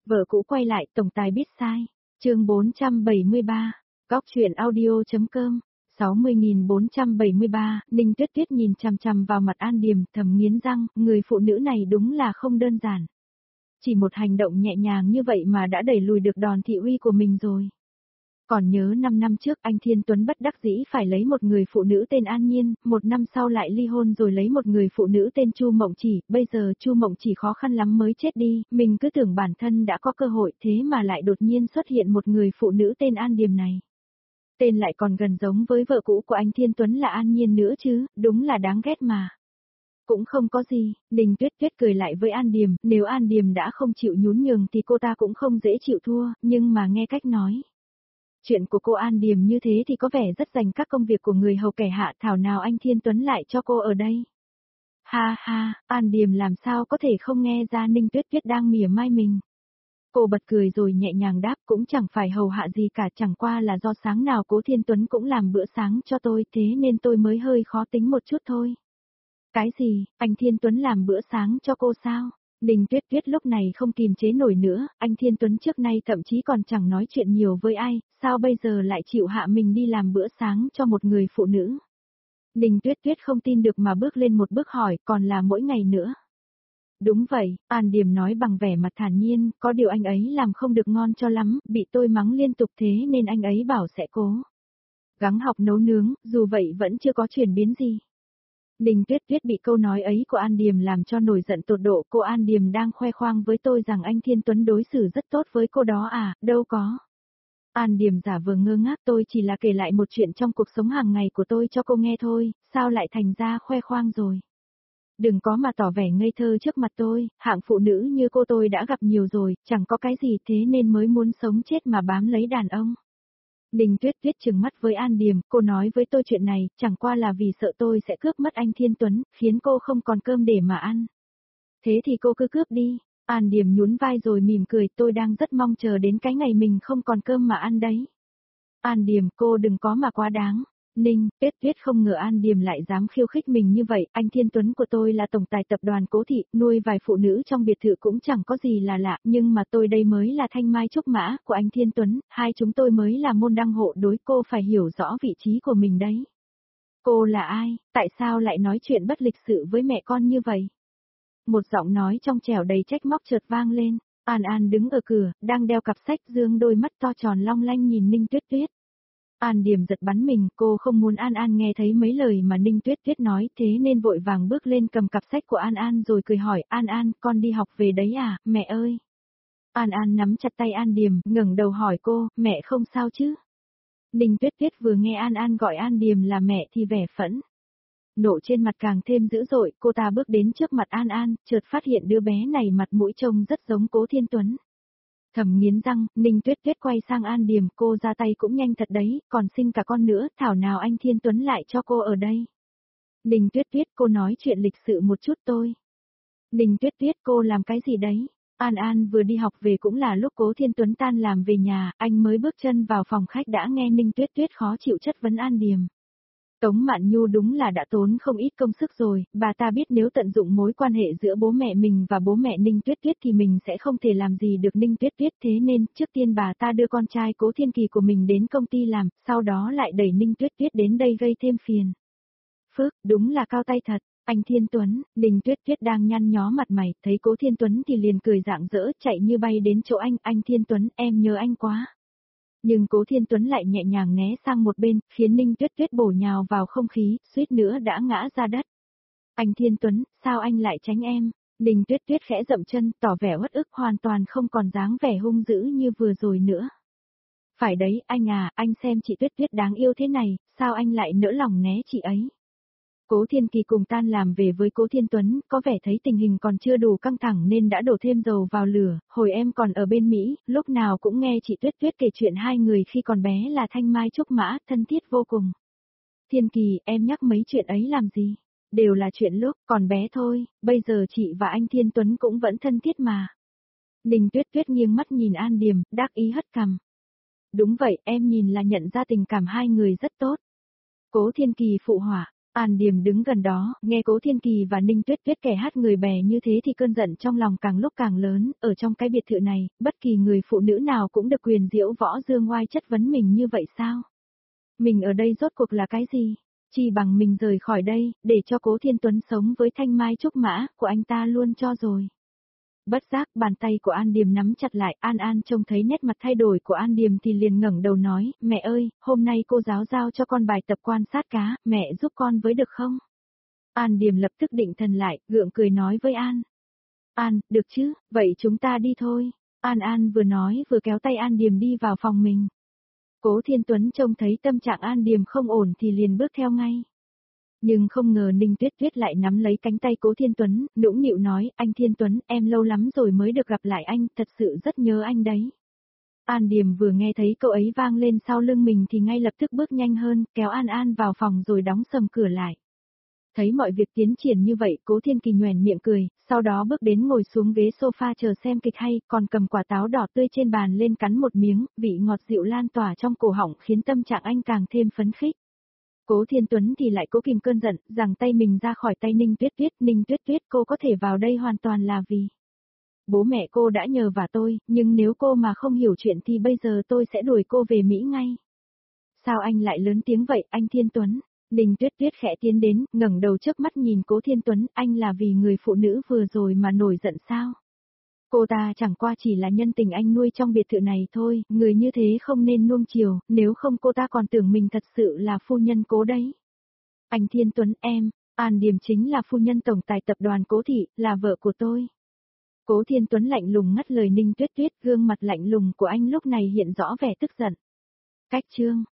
Vợ cũ quay lại, tổng tài biết sai. Chương 473, góc truyện audio.com. 60.473, Ninh Tuyết Tuyết nhìn chằm chằm vào mặt An Điềm, thầm nghiến răng, người phụ nữ này đúng là không đơn giản. Chỉ một hành động nhẹ nhàng như vậy mà đã đẩy lùi được đòn thị uy của mình rồi. Còn nhớ 5 năm trước anh Thiên Tuấn bất đắc dĩ phải lấy một người phụ nữ tên An Nhiên, 1 năm sau lại ly hôn rồi lấy một người phụ nữ tên Chu Mộng Chỉ, bây giờ Chu Mộng Chỉ khó khăn lắm mới chết đi, mình cứ tưởng bản thân đã có cơ hội thế mà lại đột nhiên xuất hiện một người phụ nữ tên An Điềm này. Tên lại còn gần giống với vợ cũ của anh Thiên Tuấn là An Nhiên nữa chứ, đúng là đáng ghét mà. Cũng không có gì, Ninh Tuyết Tuyết cười lại với An Điềm, nếu An Điềm đã không chịu nhún nhường thì cô ta cũng không dễ chịu thua, nhưng mà nghe cách nói. Chuyện của cô An Điềm như thế thì có vẻ rất dành các công việc của người hầu kẻ hạ, thảo nào anh Thiên Tuấn lại cho cô ở đây. Ha ha, An Điềm làm sao có thể không nghe ra Ninh Tuyết Tuyết đang mỉa mai mình. Cô bật cười rồi nhẹ nhàng đáp, cũng chẳng phải hầu hạ gì cả, chẳng qua là do sáng nào Cố Thiên Tuấn cũng làm bữa sáng cho tôi, thế nên tôi mới hơi khó tính một chút thôi. Cái gì, anh Thiên Tuấn làm bữa sáng cho cô sao? Ninh Tuyết Tuyết lúc này không kiềm chế nổi nữa, anh Thiên Tuấn trước nay thậm chí còn chẳng nói chuyện nhiều với ai, sao bây giờ lại chịu hạ mình đi làm bữa sáng cho một người phụ nữ? Ninh Tuyết Tuyết không tin được mà bước lên một bước hỏi, còn là mỗi ngày nữa. Đúng vậy, An Điềm nói bằng vẻ mặt thản nhiên, có điều anh ấy làm không được ngon cho lắm, bị tôi mắng liên tục thế nên anh ấy bảo sẽ cố gắng học nấu nướng, dù vậy vẫn chưa có chuyển biến gì. Ninh Tuyết Tuyết bị câu nói ấy của An Điềm làm cho nổi giận tột độ, cô An Điềm đang khoe khoang với tôi rằng anh Thiên Tuấn đối xử rất tốt với cô đó à, đâu có. An Điềm giả vờ ngơ ngác, tôi chỉ là kể lại một chuyện trong cuộc sống hàng ngày của tôi cho cô nghe thôi, sao lại thành ra khoe khoang rồi. Đừng có mà tỏ vẻ ngây thơ trước mặt tôi, hạng phụ nữ như cô tôi đã gặp nhiều rồi, chẳng có cái gì thế nên mới muốn sống chết mà bám lấy đàn ông. Ninh Tuyết Tuyết trừng mắt với An Điềm, cô nói với tôi chuyện này, chẳng qua là vì sợ tôi sẽ cướp mất anh Thiên Tuấn, khiến cô không còn cơm để mà ăn. Thế thì cô cứ cướp đi. An Điềm nhún vai rồi mỉm cười, tôi đang rất mong chờ đến cái ngày mình không còn cơm mà ăn đấy. An Điềm, cô đừng có mà quá đáng. Ninh Tuyết Tuyết không ngờ An Điềm lại dám khiêu khích mình như vậy, anh Thiên Tuấn của tôi là tổng tài tập đoàn Cố Thị, nuôi vài phụ nữ trong biệt thự cũng chẳng có gì là lạ, nhưng mà tôi đây mới là thanh mai trúc mã của anh Thiên Tuấn, hai chúng tôi mới là môn đăng hộ đối, cô phải hiểu rõ vị trí của mình đấy. Cô là ai, tại sao lại nói chuyện bất lịch sự với mẹ con như vậy? Một giọng nói trong trẻo đầy trách móc chợt vang lên, An An đứng ở cửa, đang đeo cặp sách dương đôi mắt to tròn long lanh nhìn Ninh Tuyết Tuyết. An Điềm giật bắn mình, cô không muốn An An nghe thấy mấy lời mà Ninh Tuyết Tuyết nói, thế nên vội vàng bước lên cầm cặp sách của An An rồi cười hỏi, An An, con đi học về đấy à, mẹ ơi. An An nắm chặt tay An Điềm, ngẩng đầu hỏi cô, mẹ không sao chứ? Ninh Tuyết Tuyết vừa nghe An An gọi An Điềm là mẹ thì vẻ phẫn nộ trên mặt càng thêm dữ dội, cô ta bước đến trước mặt An An, chợt phát hiện đứa bé này mặt mũi trông rất giống Cố Thiên Tuấn. Thầm nghiến răng, Ninh Tuyết Tuyết quay sang An Điềm, cô ra tay cũng nhanh thật đấy, còn sinh cả con nữa, thảo nào anh Thiên Tuấn lại cho cô ở đây. Ninh Tuyết Tuyết, cô nói chuyện lịch sự một chút tôi. Ninh Tuyết Tuyết, cô làm cái gì đấy? An An vừa đi học về cũng là lúc Cố Thiên Tuấn tan làm về nhà, anh mới bước chân vào phòng khách đã nghe Ninh Tuyết Tuyết khó chịu chất vấn An Điềm. Tống Mạn Nhu đúng là đã tốn không ít công sức rồi, bà ta biết nếu tận dụng mối quan hệ giữa bố mẹ mình và bố mẹ Ninh Tuyết Tuyết thì mình sẽ không thể làm gì được Ninh Tuyết Tuyết, thế nên trước tiên bà ta đưa con trai Cố Thiên Kỳ của mình đến công ty làm, sau đó lại đẩy Ninh Tuyết Tuyết đến đây gây thêm phiền. Phước, đúng là cao tay thật, anh Thiên Tuấn. Ninh Tuyết Tuyết đang nhăn nhó mặt mày, thấy Cố Thiên Tuấn thì liền cười rạng rỡ chạy như bay đến chỗ anh Thiên Tuấn, em nhớ anh quá. Nhưng Cố Thiên Tuấn lại nhẹ nhàng né sang một bên, khiến Ninh Tuyết Tuyết bổ nhào vào không khí, suýt nữa đã ngã ra đất. Anh Thiên Tuấn, sao anh lại tránh em? Ninh Tuyết Tuyết khẽ dậm chân, tỏ vẻ uất ức, hoàn toàn không còn dáng vẻ hung dữ như vừa rồi nữa. Phải đấy, anh à, anh xem chị Tuyết Tuyết đáng yêu thế này, sao anh lại nỡ lòng né chị ấy? Cố Thiên Kỳ cùng tan làm về với Cố Thiên Tuấn, có vẻ thấy tình hình còn chưa đủ căng thẳng nên đã đổ thêm dầu vào lửa, hồi em còn ở bên Mỹ, lúc nào cũng nghe chị Tuyết Tuyết kể chuyện hai người khi còn bé là thanh mai trúc mã, thân thiết vô cùng. Thiên Kỳ, em nhắc mấy chuyện ấy làm gì? Đều là chuyện lúc còn bé thôi, bây giờ chị và anh Thiên Tuấn cũng vẫn thân thiết mà. Ninh Tuyết Tuyết nghiêng mắt nhìn An Điềm, đắc ý hất cằm. Đúng vậy, em nhìn là nhận ra tình cảm hai người rất tốt. Cố Thiên Kỳ phụ họa. An Điềm đứng gần đó, nghe Cố Thiên Kỳ và Ninh Tuyết Tuyết kẻ hát người bè như thế thì cơn giận trong lòng càng lúc càng lớn, ở trong cái biệt thự này, bất kỳ người phụ nữ nào cũng được quyền diễu võ dương oai chất vấn mình như vậy sao? Mình ở đây rốt cuộc là cái gì? Chỉ bằng mình rời khỏi đây, để cho Cố Thiên Tuấn sống với thanh mai trúc mã của anh ta luôn cho rồi. Bất giác bàn tay của An Điềm nắm chặt lại, An An trông thấy nét mặt thay đổi của An Điềm thì liền ngẩng đầu nói, mẹ ơi, hôm nay cô giáo giao cho con bài tập quan sát cá, mẹ giúp con với được không? An Điềm lập tức định thần lại, gượng cười nói với An. An, được chứ, vậy chúng ta đi thôi. An An vừa nói vừa kéo tay An Điềm đi vào phòng mình. Cố Thiên Tuấn trông thấy tâm trạng An Điềm không ổn thì liền bước theo ngay. Nhưng không ngờ Ninh Tuyết Tuyết lại nắm lấy cánh tay Cố Thiên Tuấn, nũng nịu nói, anh Thiên Tuấn, em lâu lắm rồi mới được gặp lại anh, thật sự rất nhớ anh đấy. An Điềm vừa nghe thấy câu ấy vang lên sau lưng mình thì ngay lập tức bước nhanh hơn, kéo An An vào phòng rồi đóng sầm cửa lại. Thấy mọi việc tiến triển như vậy, Cố Thiên Kỳ nhoẻn miệng cười, sau đó bước đến ngồi xuống ghế sofa chờ xem kịch hay, còn cầm quả táo đỏ tươi trên bàn lên cắn một miếng, vị ngọt dịu lan tỏa trong cổ họng khiến tâm trạng anh càng thêm phấn khích. Cố Thiên Tuấn thì lại cố kìm cơn giận, giằng tay mình ra khỏi tay Ninh Tuyết Tuyết, Ninh Tuyết Tuyết cô có thể vào đây hoàn toàn là vì bố mẹ cô đã nhờ vả tôi, nhưng nếu cô mà không hiểu chuyện thì bây giờ tôi sẽ đuổi cô về Mỹ ngay. Sao anh lại lớn tiếng vậy, anh Thiên Tuấn? Ninh Tuyết Tuyết khẽ tiến đến, ngẩng đầu chớp mắt nhìn Cố Thiên Tuấn, anh là vì người phụ nữ vừa rồi mà nổi giận sao? Cô ta chẳng qua chỉ là nhân tình anh nuôi trong biệt thự này thôi, người như thế không nên nuông chiều, nếu không cô ta còn tưởng mình thật sự là phu nhân Cố đấy. Anh Thiên Tuấn em, An Điềm chính là phu nhân tổng tài tập đoàn Cố Thị, là vợ của tôi. Cố Thiên Tuấn lạnh lùng ngắt lời Ninh Tuyết Tuyết, gương mặt lạnh lùng của anh lúc này hiện rõ vẻ tức giận. Cách chương